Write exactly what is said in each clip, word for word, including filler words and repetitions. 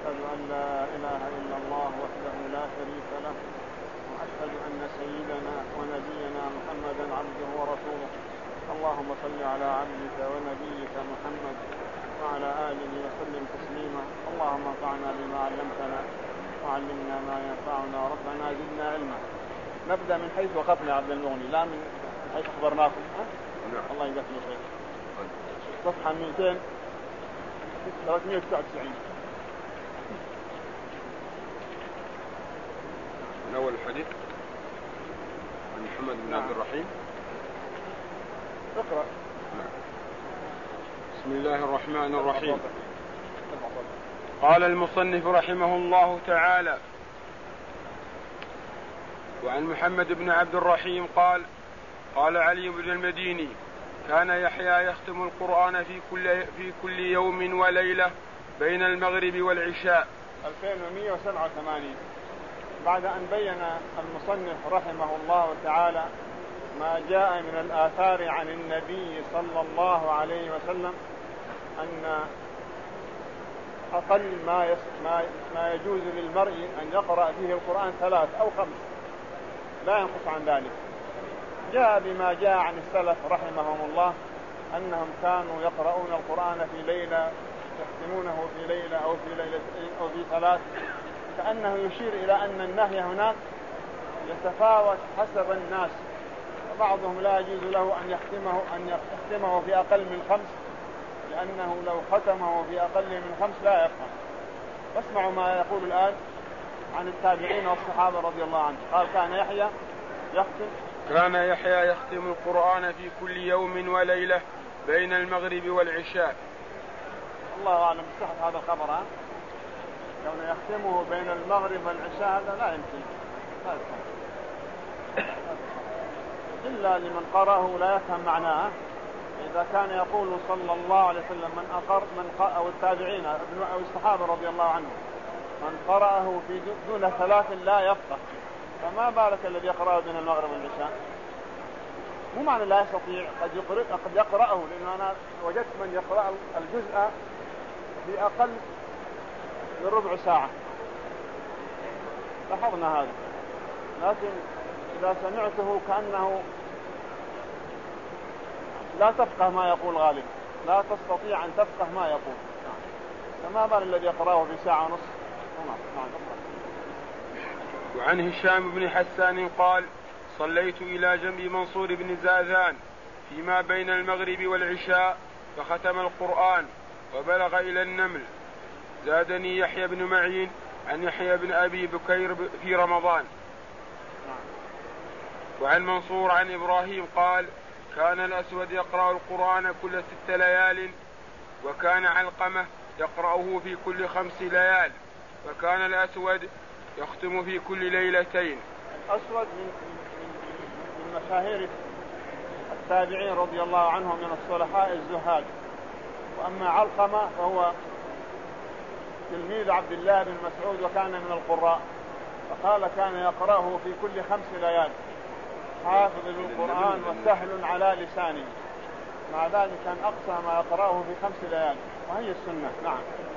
أشهد أن لا إله إلا الله وحده لا شريك له وأشهد أن سيدنا ونبينا محمدا عبده ورسوله. اللهم صل على عبدك ونبيك محمد وعلى آله وسلم تسليما. اللهم انفعنا بما علمتنا وعلمنا ما ينفعنا ربنا زدنا علما. نبدأ من حيث وقفنا عبد المغني لا من حيث أخبرناكم. نعم. الله يبارك فيك. صفحة مئتين ثلاثمائة وتسعة وتسعين من أول الحديث عن محمد بن عبد الرحيم. اقرأ. بسم الله الرحمن الرحيم. قال المصنف رحمه الله تعالى: وعن محمد بن عبد الرحيم قال: قال علي بن المديني: كان يحيى يختم القرآن في كل في كل يوم وليلة بين المغرب والعشاء. ألفين ومئة وسبعة وثمانين. بعد أن بين المصنف رحمه الله تعالى ما جاء من الآثار عن النبي صلى الله عليه وسلم أن أقل ما ما يجوز للمرء أن يقرأ فيه القرآن ثلاث أو خمس لا ينقص عن ذلك، جاء بما جاء عن السلف رحمهم الله أنهم كانوا يقرؤون القرآن في ليلة يختمونه في ليلة أو في ليلة أو في ثلاث، كأنه يشير إلى أن النهي هناك يتفاوت حسب الناس، وبعضهم لا يجوز له أن يختمه أن يختمه في أقل من خمس، لأنه لو ختمه في أقل من خمس لا يفهم. واسمعوا ما يقول الآن عن التابعين والصحابة رضي الله عنهم. قال: كان يحيى يختم كان يحيى يختم القرآن في كل يوم وليلة بين المغرب والعشاء. الله أعلم بصحة هذا الخبر. ها كون يختمه بين المغرب والعشاء هذا لا يمكن، لا يفهم إلا لمن قرأه لا يفهم معناه. إذا كان يقول صلى الله عليه وسلم من أقر من قرأ أو التابعين أو الصحابة رضي الله عنهم من قرأه في دون ثلاث لا يفقه، فما بالك الذي يقرأه بين المغرب والعشاء؟ مو معنى لا يستطيع، قد يقرأ قد يقرأه، لأن أنا وجدت من يقرأ الجزء في أقل من ربع ساعة، لاحظنا هذا. لكن إذا سمعته كأنه لا تفقه ما يقول غالبا، لا تستطيع أن تفقه ما يقول، فما بال الذي يقرأه في ساعة ونصف. وعن هشام بن حسان قال: صليت إلى جنب منصور بن زاذان فيما بين المغرب والعشاء فختم القرآن وبلغ إلى النمل. زادني يحيى بن معين عن يحيى بن أبي بكير في رمضان. وعن منصور عن إبراهيم قال: كان الأسود يقرأ القرآن كل ست ليال، وكان علقمة يقرأه في كل خمس ليال، وكان الأسود يختم في كل ليلتين. الأسود من, من مشاهير التابعين رضي الله عنهم من الصلحاء الزهاد. وأما علقمة فهو تلميذ عبد الله بن مسعود وكان من القراء، فقال كان يقرأه في كل خمس ليال، حافظ للقرآن وسهل على لسانه، مع ذلك كان أقصى ما يقرأه في خمس ليال، وهي السنة. نعم.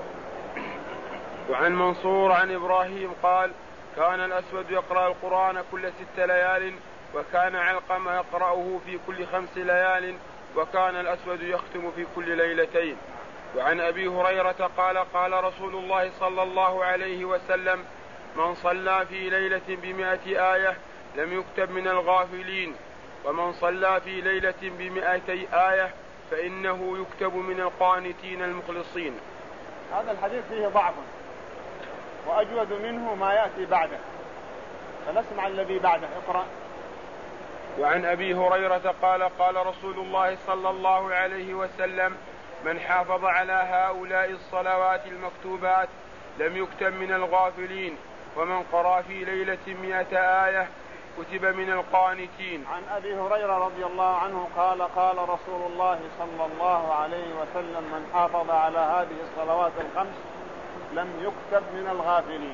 وعن منصور عن إبراهيم قال: كان الأسود يقرأ القرآن كل ست ليال، وكان علقمة يقرأه في كل خمس ليال، وكان الأسود يختم في كل ليلتين. وعن أبي هريرة قال: قال رسول الله صلى الله عليه وسلم: من صلى في ليلة بمائة آية لم يكتب من الغافلين، ومن صلى في ليلة بمائتي آية فإنه يكتب من القانتين المخلصين. هذا الحديث فيه ضعف، وأجود منه ما يأتي بعده، فنسمع الذي بعده. اقرأ. وعن أبي هريرة قال: قال رسول الله صلى الله عليه وسلم: من حافظ على هؤلاء الصلوات المكتوبات لم يكتب من الغافلين، ومن قرأ في ليلة مئة آية كتب من القانتين. عن أبي هريرة رضي الله عنه قال: قال رسول الله صلى الله عليه وسلم: من حافظ على هذه الصلوات الخمس لم يكتب من الغافلين.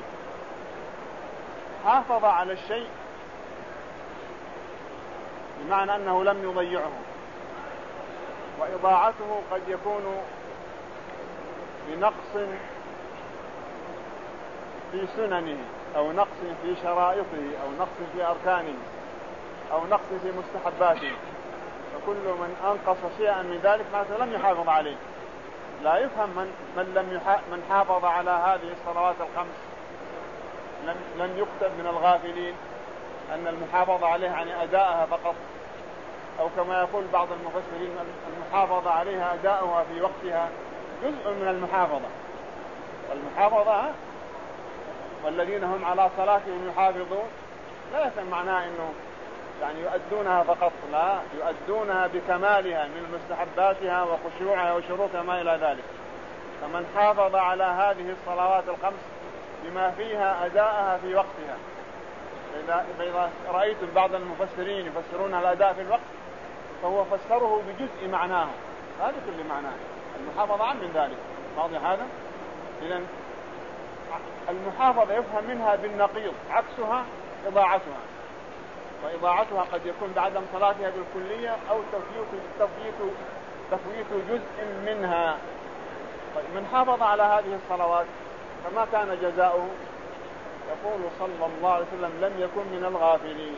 حافظ على الشيء بمعنى أنه لم يضيعه، وإضاعته قد يكون بنقص في سننه أو نقص في شرائطه أو نقص في أركانه أو نقص في مستحباته، فكل من أنقص شيئا من ذلك معناته لم يحافظ عليه. لا يفهم من من لم يح... من حافظ على هذه الصلوات الخمس لم لم يكتب من الغافلين، أن المحافظة عليها يعني أداءها فقط، أو كما يقول بعض المفسرين المحافظة عليها أداؤها في وقتها جزء من المحافظة. والمحافظة والذين هم على صلاتهم يحافظون لا يفهم معناه أنه يعني يؤدونها فقط، لا، يؤدونها بكمالها من مستحباتها وخشوعها وشروطها ما إلى ذلك. فمن حافظ على هذه الصلوات الخمس بما فيها أداءها في وقتها، فإذا رأيت بعض المفسرين يفسرون الأداء في الوقت فهو فسره بجزء معناه، هذا كل معناه، المحافظة عن من ذلك. واضح هذا؟ إذن المحافظة يفهم منها بالنقيض، عكسها إضاعتها، وإضاعتها قد يكون بعدم صلاتها بالكلية أو تفويت تفويت تفويت جزء منها. طيب من حافظ على هذه الصلوات فما كان جزاؤه؟ يقول صلى الله عليه وسلم لم يكن من الغافلين.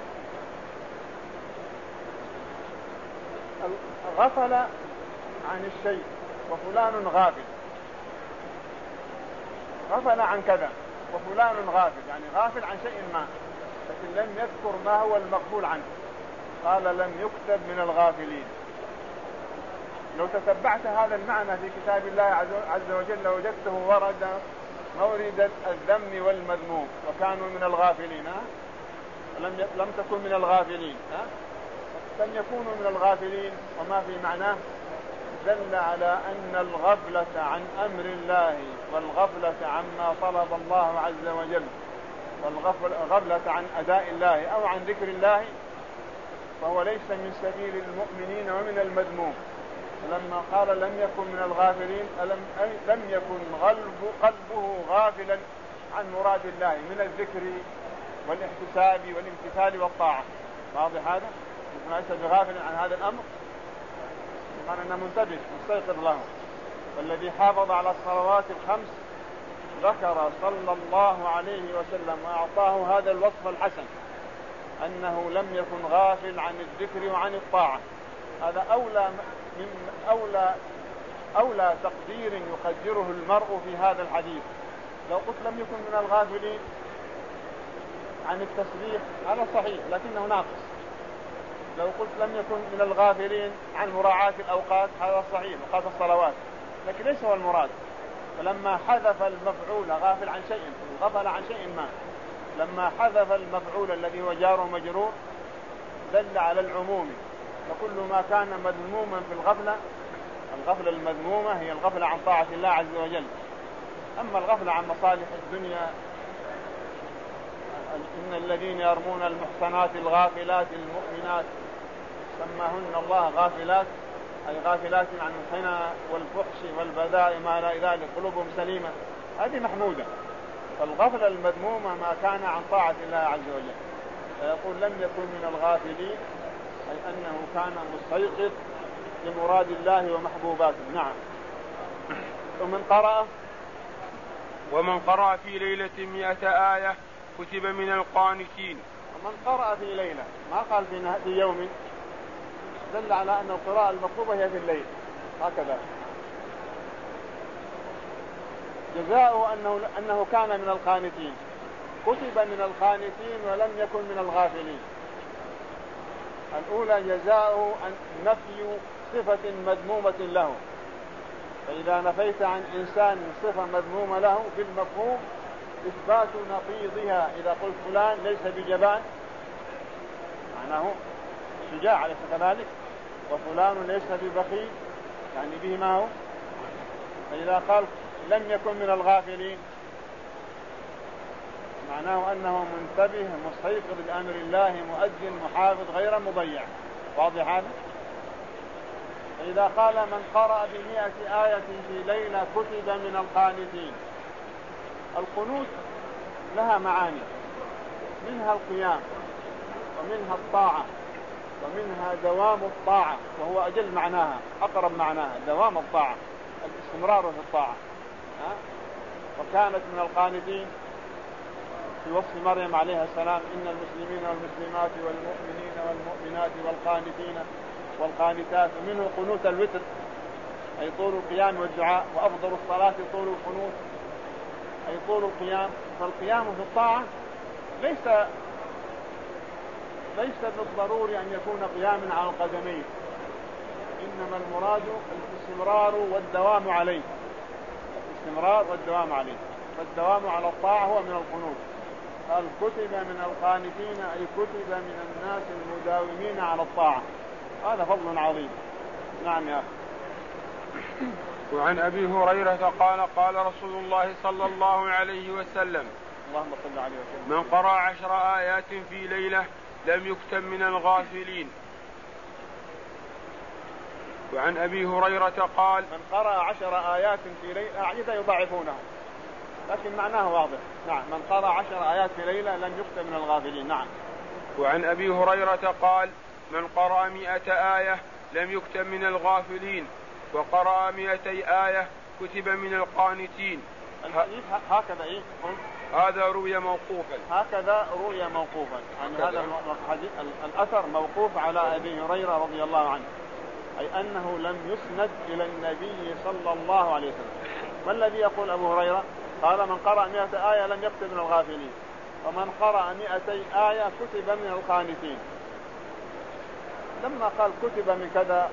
غفل عن الشيء وفلان غافل، غفل عن كذا وفلان غافل، يعني غافل عن شيء ما، لكن لم يذكر ما هو المغفول عنه، قال لم يكتب من الغافلين. لو تتبعت هذا المعنى في كتاب الله عز وجل وجدته ورد مورد الذم والمذموم، وكانوا من الغافلين، لم لم تكن من الغافلين، لم يكونوا من الغافلين، وما في معناه دل على أن الغفلة عن أمر الله والغفلة عما طلب الله عز وجل والغفلة عن أداء الله أو عن ذكر الله فهو ليس من سبيل المؤمنين ومن المذموم. لما قال لم يكن من الغافلين ألم لم يكن قلب قلبه غافلا عن مراد الله من الذكر والاحتساب والامتثال والطاعة. واضح هذا؟ ليس بغافل عن هذا الأمر، قال أنه منتبه مستيقظ له. والذي حافظ على الصلوات الخمس ذكر صلى الله عليه وسلم وأعطاه هذا الوصف الحسن، أنه لم يكن غافل عن الذكر وعن الطاعة. هذا أولى من أولى أولى تقدير يقدره المرء في هذا الحديث. لو قلت لم يكن من الغافلين عن التسبيح هذا صحيح لكنه ناقص. لو قلت لم يكن من الغافلين عن مراعاة الأوقات هذا صحيح، أوقات الصلوات، لكن ليس هو المراد. فلما حذف المفعول غافل عن شيء، غفل عن شيء ما، لما حذف المفعول الذي هو جار ومجرور دل على العموم. فكل ما كان مذموما في الغفلة، الغفلة المذمومة هي الغفلة عن طاعة الله عز وجل. أما الغفلة عن مصالح الدنيا، إن الذين يرمون المحصنات الغافلات المؤمنات سماهن الله غافلات، أي غافلات عن الخنا والفحش والبذاء ما لا ذلك، قلوبهم سليمة، هذه محمودة. فالغفلة المذمومة ما كان عن طاعة الله عز وجل. فيقول لم يكن من الغافلين أي أنه كان مستيقظ لمراد الله ومحبوباته. نعم. ومن قرأ ومن قرأ في ليلة مئة آية كتب من القانتين. ومن قرأ في ليلة، ما قال في يوم، دل على أن القراءة المطلوبة هي في الليل، هكذا. جزاؤه أنه, أنه كان من القانتين، كتب من القانتين ولم يكن من الغافلين. الأولى جزاؤه أن نفي صفة مذمومة له، فإذا نفيت عن إنسان صفة مذمومة له في المفهوم إثبات نقيضها. إذا قلت فلان ليس بجبان معناه شجاع ليس كذلك، وفلان ليس ببخيل يعني به ما هو. فإذا قال لم يكن من الغافلين معناه أنه منتبه مستيقظ بأمر الله مؤذن محافظ غير مضيع. واضح هذا؟ فإذا قال من قرأ بمئة آية في ليلة كتب من القانتين. القنوت لها معاني، منها القيام ومنها الطاعة ومنها دوام الطاعة، وهو أجل معناها أقرب معناها دوام الطاعة، الاستمرار في الطاعة. وكانت من القانتين في وصف مريم عليها السلام: إن المسلمين والمسلمات والمؤمنين والمؤمنات والقانتين والقانتات، ومنه قنوت الوتر أي طول القيام والدعاء، وأفضل الصلاة طول القنوت أي طول القيام. فالقيام في الطاعة ليس ليس بالضروري أن يكون قياما على القدمين، إنما المراد الاستمرار والدوام عليه، الاستمرار والدوام عليه. فالدوام على الطاعة هو من القنوت. قال كتب من القانتين أي كتب من الناس المداومين على الطاعة، هذا فضل عظيم. نعم يا أخي. وعن أبي هريرة قال قال رسول الله صلى الله عليه وسلم: اللهم صل عليه وسلم: من قرأ عشر آيات في ليلة لم يكتب من الغافلين. وعن أبي هريرة قال: من قرأ عشر آيات في ليلة أعيد يضاعفونه، لكن معناه واضح. نعم، من قرأ عشر آيات في ليلة لم يكتب من الغافلين. نعم. وعن أبي هريرة قال: من قرأ مئة آية لم يكتب من الغافلين، وقرأ مئتي آية كتب من القانتين. الحديث هكذا إيه؟ هذا روي موقوفا. هكذا روي موقوفا، يعني هذا الأثر موقوف على أبي هريرة رضي الله عنه، أي أنه لم يسند إلى النبي صلى الله عليه وسلم. ما الذي يقول أبو هريرة؟ قال: من قرأ مئة آية لم يكتب من الغافلين، ومن قرأ مئتي آية كتب من القانتين. لما قال كتب من كذا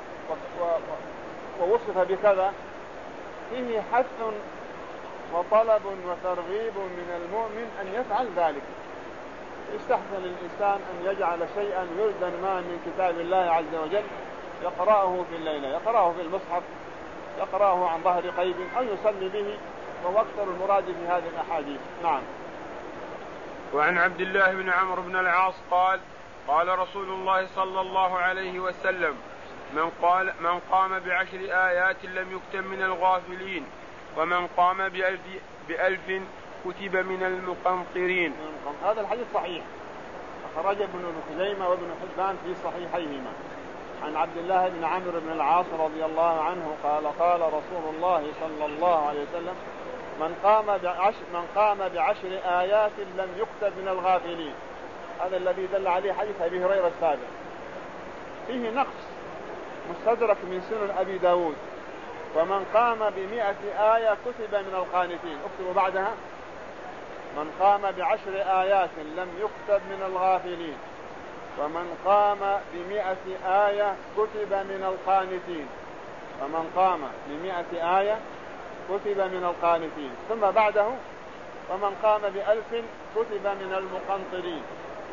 ووصف بكذا فيه حث وطلب وترغيب من المؤمن أن يفعل ذلك. يستحسن الإنسان أن يجعل شيئا وردا ما من كتاب الله عز وجل يقرأه في الليلة، يقرأه في المصحف، يقرأه عن ظهر قيد، أو يصلي به، وهو أكثر المراد في هذه الأحاديث. نعم. وعن عبد الله بن عمرو بن العاص قال: قال رسول الله صلى الله عليه وسلم: من قال من قام بعشر آيات لم يكتب من الغافلين، ومن قام بألف, بألف كتب من المقنطرين. هذا الحديث صحيح، أخرج ابن خزيمة وابن حبان في صحيحيهما عن عبد الله بن عمرو بن العاص رضي الله عنه قال: قال رسول الله صلى الله عليه وسلم: من قام بعشر, من قام بعشر آيات لم يكتب من الغافلين. هذا الذي دل عليه حديث أبي هريرة السابق. فيه نقص مستدرك من سنن أبي داود: ومن قام بمئة آية كتب من القانتين. اكتبوا بعدها: من قام بعشر آيات لم يكتب من الغافلين، ومن قام بمئة آية كتب من القانتين، ومن قام بمئة آية كتب من القانتين. ثم بعده: ومن قام بألف كتب من المقنطرين.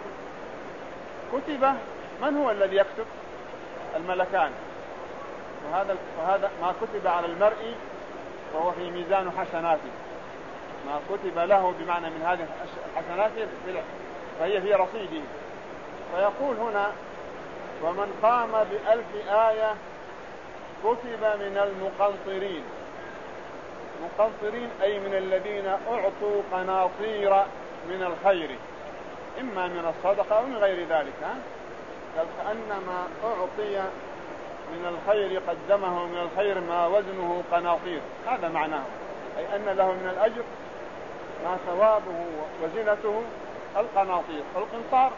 كتب، من هو الذي يكتب؟ الملكان. وهذا وهذا ما كتب على المرء وهو في ميزان حسناته، ما كتب له بمعنى من هذه الحسنات فهي في رصيده. فيقول هنا: ومن قام بألف آية كتب من المقنطرين. مقنطرين أي من الذين أعطوا قناطير من الخير، إما من الصدقة أو من غير ذلك. كأنما أعطي من الخير قدمه من الخير ما وزنه قناطير، هذا معناه، أي أن له من الأجر ما ثوابه وزنته القناطير. القنطار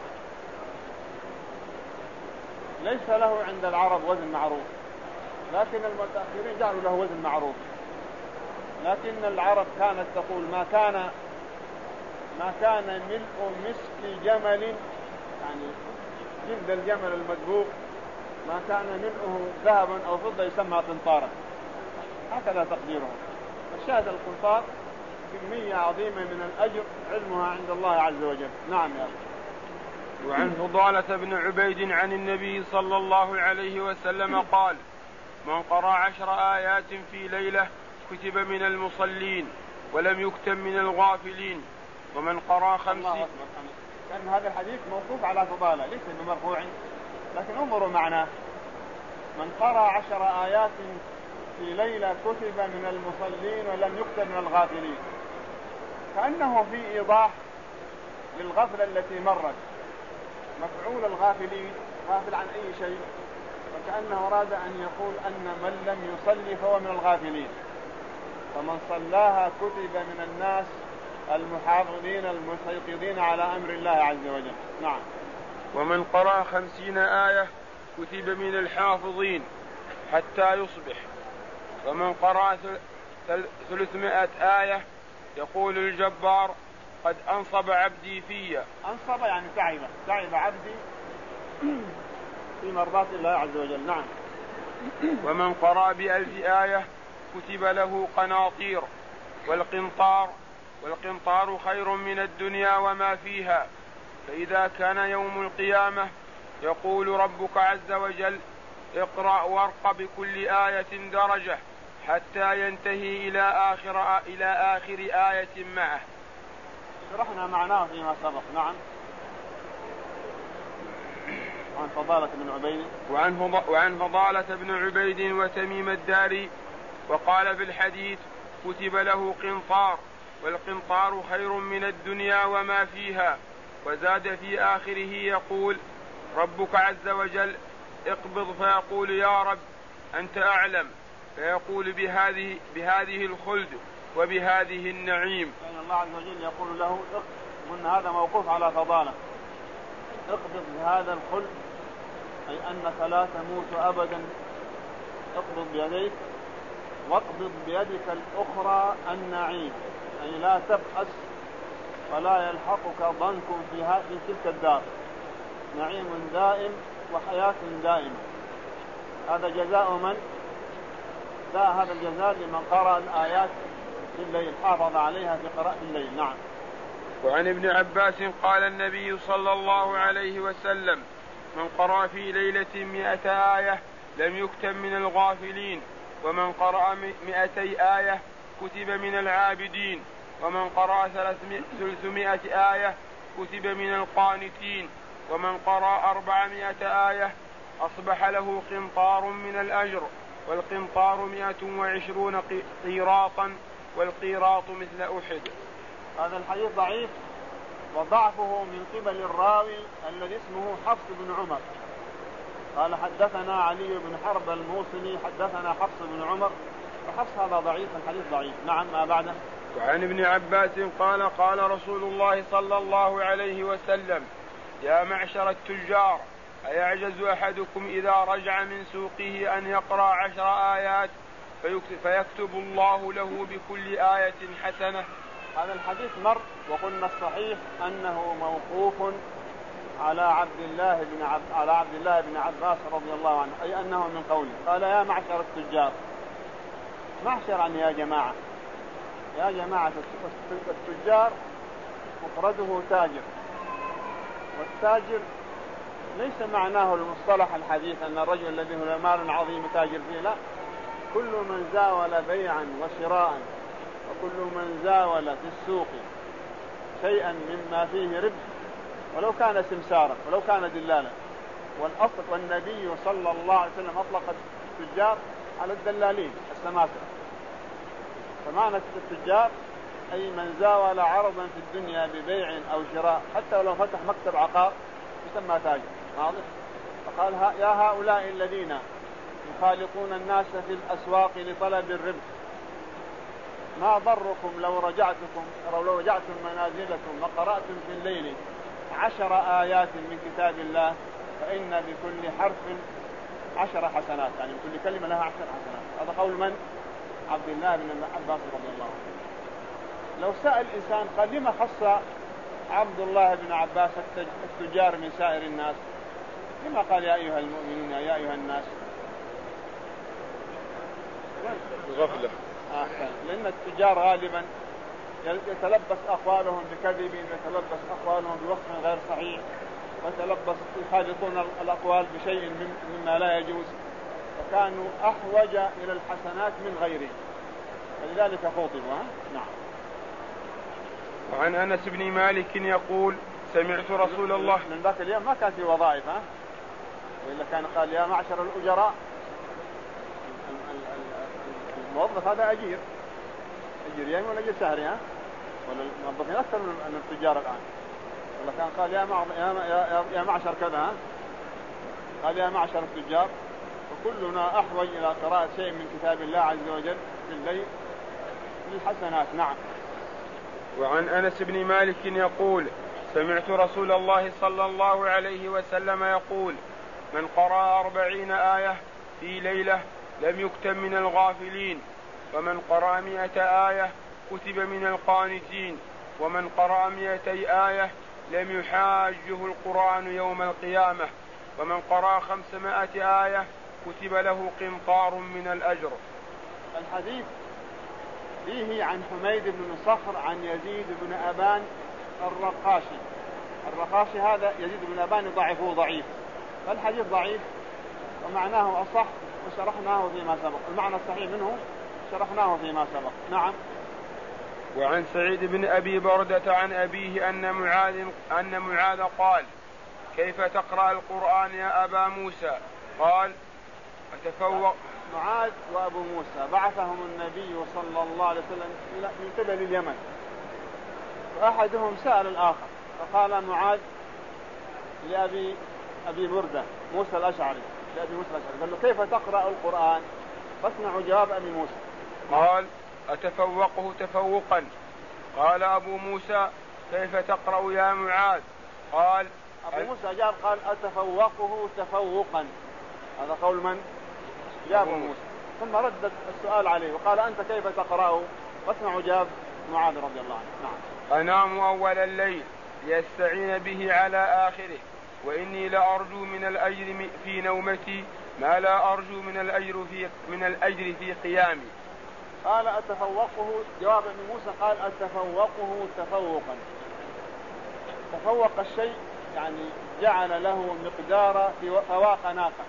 ليس له عند العرب وزن معروف، لكن المتأخرين جعلوا له وزن معروف. لكن العرب كانت تقول: ما كان ما كان ملء مسك جمل، يعني جلد الجمل المدبوغ، ما كان ملؤه ذهبا أو فضة يسمى قنطارا، هكذا تقديره. الشاهد القنطار كمية عظيمة من الأجر علمها عند الله عز وجل. نعم يا أخي. وعن فضالة بن عبيد عن النبي صلى الله عليه وسلم قال: من قرأ عشر آيات في ليلة كتب من المصلين ولم يكتب من الغافلين، ومن قرأ خمسين. كان هذا الحديث موقوف على فضالة ليس بمرفوع، لكن انظروا معناه: من قرأ عشر آيات في ليلة كتب من المصلين ولم يكتب من الغافلين، كأنه في إيضاح للغفلة التي مرت. مفعول الغافلين غافل عن أي شيء، وكأنه أراد أن يقول أن من لم يصلي فهو من الغافلين، فمن صلاها كتب من الناس المحافظين المستيقظين على أمر الله عز وجل. نعم. ومن قرأ خمسين آية كتب من الحافظين حتى يصبح. ومن قرأ ثلاثمائة آية يقول الجبار قد أنصب عبدي فيا. أنصب يعني تعب تعب عبدي في مرضاة الله عز وجل. نعم. ومن قرأ بألف آية كتب له قناطير. والقنطار والقنطار خير من الدنيا وما فيها. فإذا كان يوم القيامة يقول ربك عز وجل اقرأ وارق بكل آية درجة حتى ينتهي إلى آخر, إلى آخر آية معه. شرحنا معناه فيما سبق. نعم. عن فضالة بن عبيد وعن, وعن فضالة بن عبيد وتميم الداري وقال في الحديث كتب له قنطار والقنطار خير من الدنيا وما فيها. وزاد في آخره يقول ربك عز وجل اقبض فيقول يا رب أنت أعلم فيقول بهذه, بهذه الخلد وبهذه النعيم. يعني الله عز وجل يقول له اقبض. هذا موقوف على فضالة. اقبض بهذا الخلد أي أنك لا تموت أبدا. اقبض بيديك واقبض بيدك الأخرى النعيم أي لا تبأس ولا يلحقك ضنك في تلك الدار. نعيم دائم وحياة دائمة. هذا جزاء من لا هذا الجزاء لمن قرأ الآيات في الليل حافظ عليها في قراءة الليل. نعم. وعن ابن عباس قال النبي صلى الله عليه وسلم من قرأ في ليلة مئة آية لم يكتب من الغافلين. ومن قرأ مئتي آية كتب من العابدين. ومن قرأ ثلاثمائة آية كتب من القانتين. ومن قرأ أربعمائة آية أصبح له قنطار من الأجر. والقنطار مئة وعشرون قيراطا والقيراط مثل أحد. هذا الحديث ضعيف وضعفه من قبل الراوي الذي اسمه حفص بن عمر. قال حدثنا علي بن حرب الموصلي حدثنا حفص بن عمر. وحفص هذا ضعيف الحديث ضعيف. نعم. ما بعده. وعن ابن عباس قال قال رسول الله صلى الله عليه وسلم يا معشر التجار أيعجز أحدكم إذا رجع من سوقه أن يقرأ عشر آيات فيكتب الله له بكل آية حسنة. هذا الحديث مر وقلنا الصحيح أنه موقوف على عبد الله بن عب... على عبد الله بن عباس رضي الله عنه أي أنه من قوله قال يا معشر التجار. معشر يعني يا جماعة. يا جماعة التجار مفرده تاجر. والتاجر ليس معناه المصطلح الحديث أن الرجل الذي هو مال عظيم تاجر فيه. لا. كل من زاول بيعا وشراء وكل من زاول في السوق شيئا مما فيه ربح ولو كان سمسارا ولو كان دلالا. والأصل والنبي صلى الله عليه وسلم أطلق التجار على الدلالين السماسرة. فمعنى التجار أي من زاول عرضا في الدنيا ببيع أو شراء حتى لو فتح مكتب عقار يسمى تاجر. واضح. فقال يا هؤلاء الذين يخالطون الناس في الأسواق لطلب الربح ما ضركم لو رجعتكم لو رجعتم منازلكم وقرأتم في الليل عشر آيات من كتاب الله فإن بكل حرف عشر حسنات يعني بكل كلمة لها عشر حسنات. هذا قول من؟ عبد الله بن عباس رضي الله عنه. لو سأل الإنسان قال لما خص عبد الله بن عباس التجار من سائر الناس؟ لما قال يا أيها المؤمنون يا أيها الناس؟ غفلة. آه لأن التجار غالبا يتلبس أقوالهم بكذب يتلبس أقوالهم بوصف غير صحيح ويتلبس يخالطون الأقوال بشيء مما لا يجوز فكانوا أحوج إلى الحسنات من غيرهم فلذلك خوطبوا. نعم. وعن أنس بن مالك يقول سمعت رسول الله. من ذاك اليوم ما كان في وظائف ها وإلا كان قال يا معشر الأجراء. الموظف هذا أجير أجير يومي ولا أجير شهري ها ولا الموظفين أكثر من التجار الآن. ولا كان قال يا, مع... يا... يا معشر كذا ها قال يا معشر التجار. وكلنا أحوج إلى قراءة شيء من كتاب الله عز وجل في الليل للحسنات. نعم. وعن أنس بن مالك يقول سمعت رسول الله صلى الله عليه وسلم يقول من قرأ أربعين آية في ليلة لم يكتب من الغافلين، ومن قرأ مئة آية كتب من القانتين، ومن قرأ مئتي آية لم يحاجه القرآن يوم القيامة، ومن قرأ خمسمائة آية كتب له قنطار من الأجر. الحديث فيه عن حميد بن صخر عن يزيد بن أبان الرقاشي. الرقاشي هذا يزيد بن أبان ضعفه ضعيف، فالحديث ضعيف ومعناه أصح وشرحناه فيما سبق. المعنى الصحيح منه شرحناه فيما سبق. نعم. وعن سعيد بن أبي بردة عن أبيه أن معاذ, أن معاذ قال كيف تقرأ القرآن يا أبا موسى؟ قال أتفوق. معاذ وأبو موسى بعثهم النبي صلى الله عليه وسلم من قبل اليمن، فأحدهم سأل الآخر فقال معاذ لأبي أبي بردة موسى الأشعري لأبي موسى الأشعري قال له كيف تقرأ القرآن؟ فاسمعوا جواب أبي موسى. قال أتفوقه تفوقا. قال أبو موسى كيف تقرأ يا معاذ؟ قال أبو موسى جاب قال أتفوقه تفوقا. هذا قول من؟ جاب موسى. ثم ردت السؤال عليه وقال أنت كيف تقرأه؟ فاسمعوا جاب معاذ رضي الله عنه. نعم. أنام أول الليل ليستعين به على آخره، وإني لأرجو من الأجر في نومتي ما لا أرجو من الأجر في من الأجر في قيامي. قال أتفوقه، جواب ابن موسى قال أتفوقه تفوقا. تفوق الشيء يعني جعل له مقدار في فواق ناقة.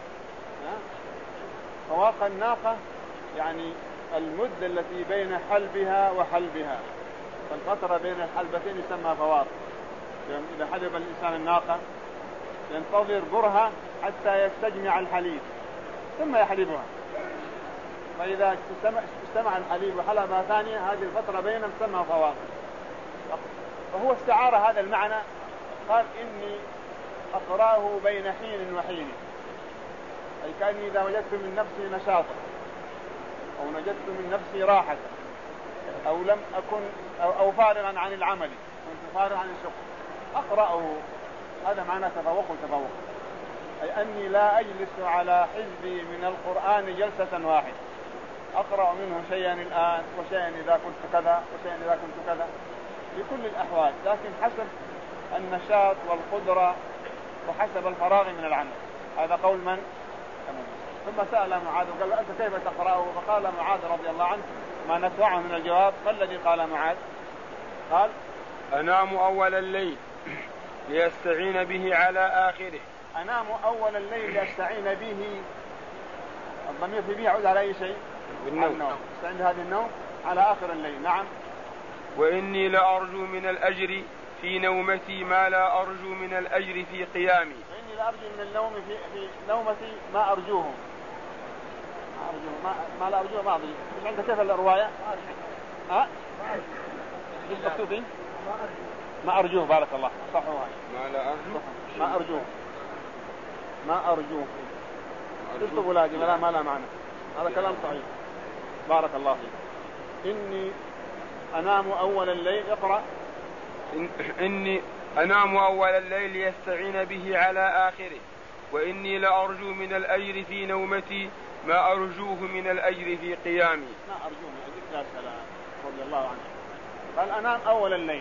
فواق الناقة يعني المدة التي بين حلبها وحلبها، فالفترة بين الحلبتين يسمى فواق. إذا حلب الإنسان الناقة ينتظر برها حتى يستجمع الحليب ثم يحلبها، فإذا استمع الحليب وحلبها ثانية هذه الفترة بينهم تسمى فواق. فهو استعار هذا المعنى، قال إني أقرأه بين حين وحين، أي كأني إذا وجدت من نفسي نشاطا أو وجدت من نفسي راحة أو لم أكن أو, أو فارغا عن العمل، كنت فارغا عن الشغل أقرأه. هذا معنى تفوق تفوق، أي أني لا أجلس على حزبي من القرآن جلسة واحدة، أقرأ منه شيئا الآن وشيئا إذا كنت كذا وشيئا إذا كنت كذا في كل الأحوال، لكن حسب النشاط والقدرة وحسب الفراغ من العمل. هذا قول من؟ ثم سأل معاذ وقال أنت كيف تقرأه؟ فقال معاذ رضي الله عنه ما نسمعه من الجواب. فالذي قال معاذ قال أنام أول الليل ليستعين به على آخره. أنام أول الليل ليستعين به، الضمير في به يعود على أي شيء؟ بالنوم. يستعين بهذه النوم على آخر الليل. نعم. وإني لأرجو من الأجر في نومتي ما لا أرجو من الأجر في قيامي. وإني لأرجو من النوم في, في نومتي ما أرجوه ما أرجوه ما, ما لا أرجوه ما أرجوه. مش عندك كيف الرواية؟ ها؟ إيش مكتوبين؟ ما أرجوه. بارك الله صحوا هاي. ما لا أرجوه ما أرجوه ما أرجوه اكتبوا لا لا ما لا معنى. هذا كلام صحيح. بارك الله فيك. إني أنام أول الليل. اقرأ. إن إني أنام أول الليل يستعين به على آخره، وإني لأرجو من الأجر في نومتي ما أرجوه من الأجر في قيامي. ما أرجوه من أجر. يا سلام رضي الله عنه. قال أنام أول الليل،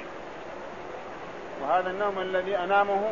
وهذا النوم الذي أنامه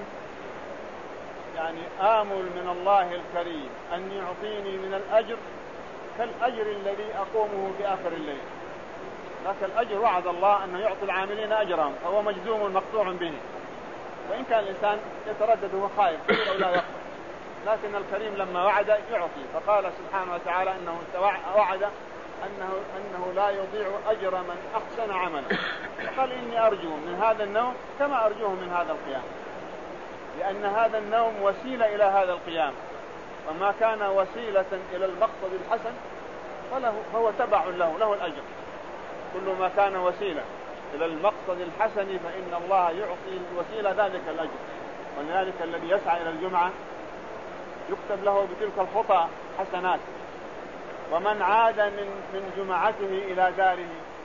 يعني آمل من الله الكريم أن يعطيني من الأجر كالأجر الذي أقومه في آخر الليل. لكن الأجر وعد الله أنه يعطي العاملين أجرهم، فهو مجزوم مقطوع به، وإن كان الإنسان يتردد وخائف أو لا يقبل، لكن الكريم لما وعد يعطي. فقال سبحانه وتعالى أنه وعد أنه, أنه لا يضيع أجر من أحسن عملا. فقال إني أرجو من هذا النوم كما أرجوه من هذا القيام، لأن هذا النوم وسيلة إلى هذا القيام، وما كان وسيلة إلى المقصد الحسن فله فهو تبع له له الأجر. كل ما كان وسيلة إلى المقصد الحسن فإن الله يعطي الوسيلة ذلك الأجر. ولذلك الذي يسعى إلى الجمعة يكتب له بتلك الخطى حسنات، ومن عاد من من جمعته إلى داره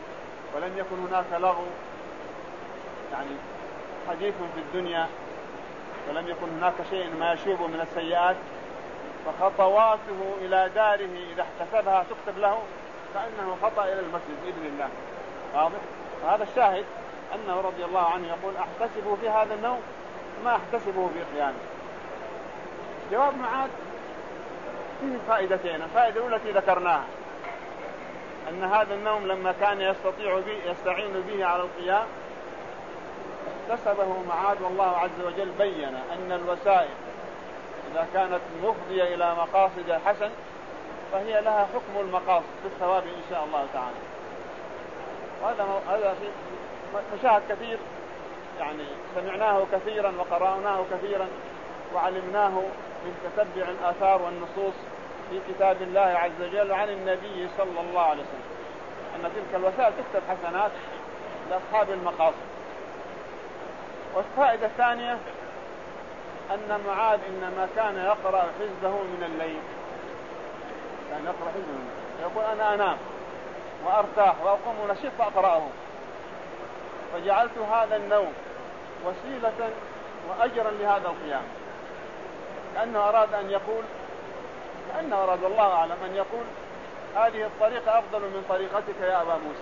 ولم يكن هناك لغو يعني حديث في الدنيا، ولم يكن هناك شيء ما يشوب من السيئات، فخطواته إلى داره إذا احتسبها تكتب له كأنه خطأ إلى المسجد بإذن الله. واضح؟ وهذا الشاهد أنه رضي الله عنه يقول أحتسبه في هذا النوم ما أحتسبه في قيامه. جواب معاذ فيه فائدتين. الفائدة الأولى التي ذكرناها أن هذا النوم لما كان يستطيع به يستعين به على القيام اكتسبه معاذ، والله عز وجل بين أن الوسائل إذا كانت مفضية إلى مقاصد حسن فهي لها حكم المقاصد في الثواب إن شاء الله تعالى. وهذا هذا في مشاهد كثير يعني سمعناه كثيرا وقرأناه كثيرا وعلمناه من تتبع الآثار والنصوص في كتاب الله عز وجل عن النبي صلى الله عليه وسلم أن تلك الوسائل تكتب حسنات لأصحاب المقاصد. والفائدة الثانية أن معاذ إنما كان يقرأ حزبه من الليل، كان يقرأ حزبه من الليل. يقول أنا أنام وأرتاح وأقوم نشيط فأقرأه، فجعلت هذا النوم وسيلة وأجرا لهذا القيام، كأنه أراد أن يقول كأنه أراد الله أعلم أن يقول هذه الطريقة أفضل من طريقتك يا أبا موسى،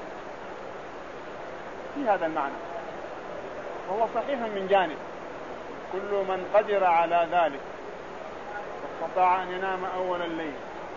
في هذا المعنى. وهو صحيح من جانب كل من قدر على ذلك واستطاع أن ينام أول الليل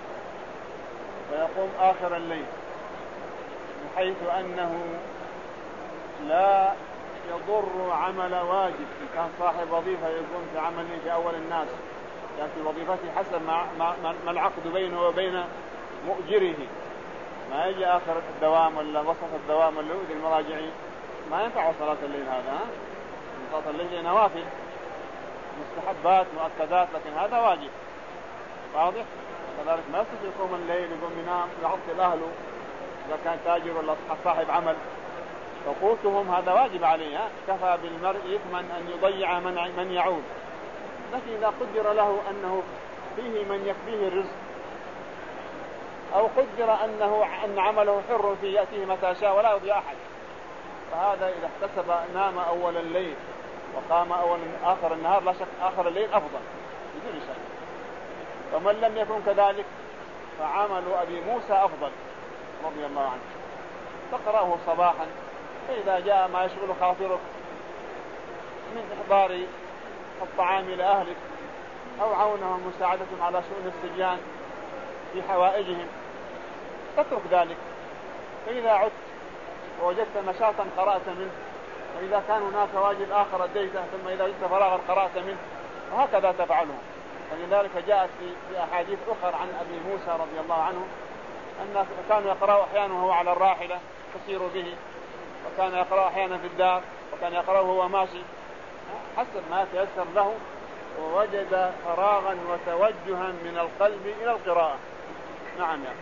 ويقوم آخر الليل بحيث أنه لا يضر عمل واجب. إن كان صاحب وظيفة يقوم في عمله في أول الناس يأتي وظيفته حسب ما, ما, ما العقد بينه وبين مؤجره، ما يجي آخر الدوام ولا وسط الدوام ولا يؤذي المراجعين، ما ينفع صلاة الليل هذا. صلاة الليل نوافل مستحبات مؤكدات، لكن هذا واجب واضح. كذلك ما يستطيع يقوم الليل يقوم ينام يعطل أهله إذا كان تاجر ولا صاحب عمل، فقوتهم هذا واجب عليه. كفى بالمرء إثما أن يضيع من من يعود. لكن إذا قدر له أنه فيه من يكفيه الرزق أو قدر أنه أن عمله حر في يأتيه متى شاء ولا يضيع أحد، فهذا إذا احتسب نام أول الليل وقام أول آخر النهار لا شك آخر الليل أفضل بدون شك. ومن لم يكن كذلك فعمل أبي موسى أفضل رضي الله عنه. تقرأه صباحا فإذا جاء ما يشغل خاطرك من إحضار الطعام إلى أهلك أو عونهم ومساعدتهم على شؤون الصبيان في حوائجهم تترك ذلك. فإذا عدت ووجدت نشاطا قرأت منه، وإذا كان هناك واجب آخر أديته، ثم إذا وجدت فراغا قرأت منه، وهكذا تفعله. ولذلك جاءت في أحاديث أخرى عن أبي موسى رضي الله عنه أن كانوا يقرأوا أحيانا وهو على الراحلة تسير به، وكان يقرأ أحيانا في الدار، وكان يقرأ وهو ماشي حسب ما تيسر له، ووجد فراغا وتوجها من القلب إلى القراءة. نعم يعني.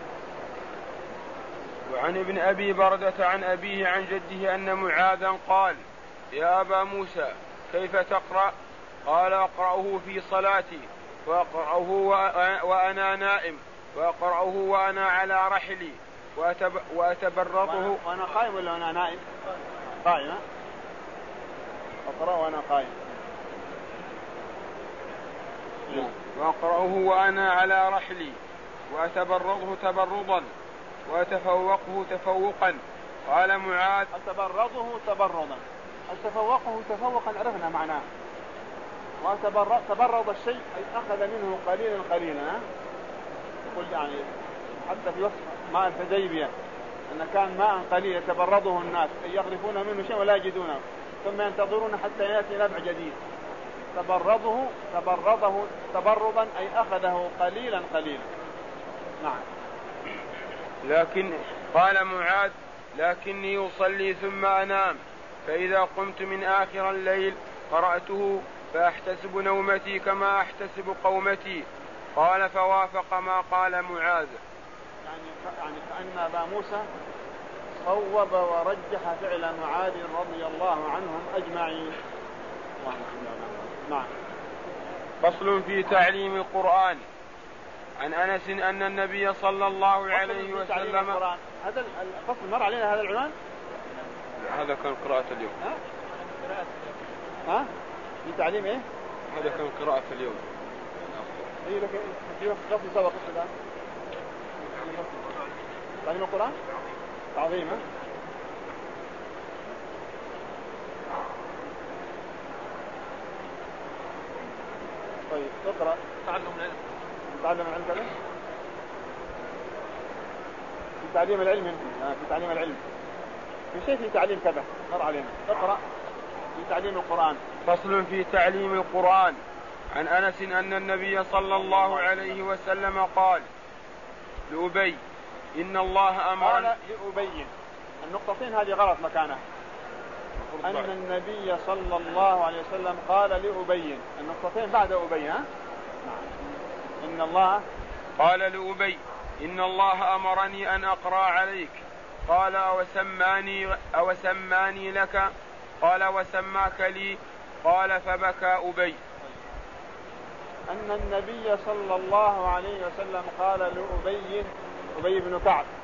وعن ابن أبي بردة عن أبيه عن جده أن معاذا قال يا أبا موسى كيف تقرأ؟ قال أقرأه في صلاتي وأقرأه وأنا نائم وأقرأه وأنا على رحلي وأتبرطه. وأنا قائم ولا أنا نائم؟ قائم. أقرأ وأنا قائم. وأقرأه وأنا على رحلي وأتبرطه تبرضا وأتفوقه تفوقا. قال معاذ أتبرضه تبرضا، أتفوقه تفوقا عرفنا معناه. وتبرض الشيء أي أخذ منه قليلا قليلا. يقول يعني حتى في وصف ماء الحديبية أن كان ماء قليل يتبرضه الناس أي يغرفون منه شيء ولا يجدونه ثم ينتظرون حتى يأتي نبع جديد. تبرضه تبرضه تبرضا أي أخذه قليلا قليلا. نعم. لكن قال معاذ لكني أصلي ثم أنام، فإذا قمت من آخر الليل قرأته فأحتسب نومتي كما أحتسب قومتي. قال فوافق ما قال معاذ. يعني يعني كأن أبا موسى صوب ورجح فعل معاذ رضي الله عنهم أجمعين. نعم. فصل في تعليم القرآن. عن أنس أن النبي صلى الله عليه وسلم هذا الفصل مر علينا هذا العنوان. هذا كان قراءة اليوم. ها؟ ها؟ في تعليم ايه؟ هذا كان قراءة اليوم. اي لك في فصل سبق الآن. تعليم القرآن؟ تعظيم. ها؟ طيب اقرأ. تعلم العلم. تعلم العلم كذا؟ في تعليم العلم آه في تعليم العلم. في شيء في تعليم كذا مر علينا. اقرأ في تعليم القرآن. فصل في تعليم القرآن. عن أنس أن النبي صلى الله عليه وسلم قال لأبي إن الله أمر. قال لأبي النقطتين هذه غلط مكانها. أن النبي صلى الله عليه وسلم قال لأبي النقطتين بعد أبي. ها؟ إن الله قال لأبي إن الله أمرني أن أقرأ عليك. قال أو سماني, أو سماني لك. قال وسماك لي. قال فبكى أبي. أن النبي صلى الله عليه وسلم قال لأبي أبي بن كعب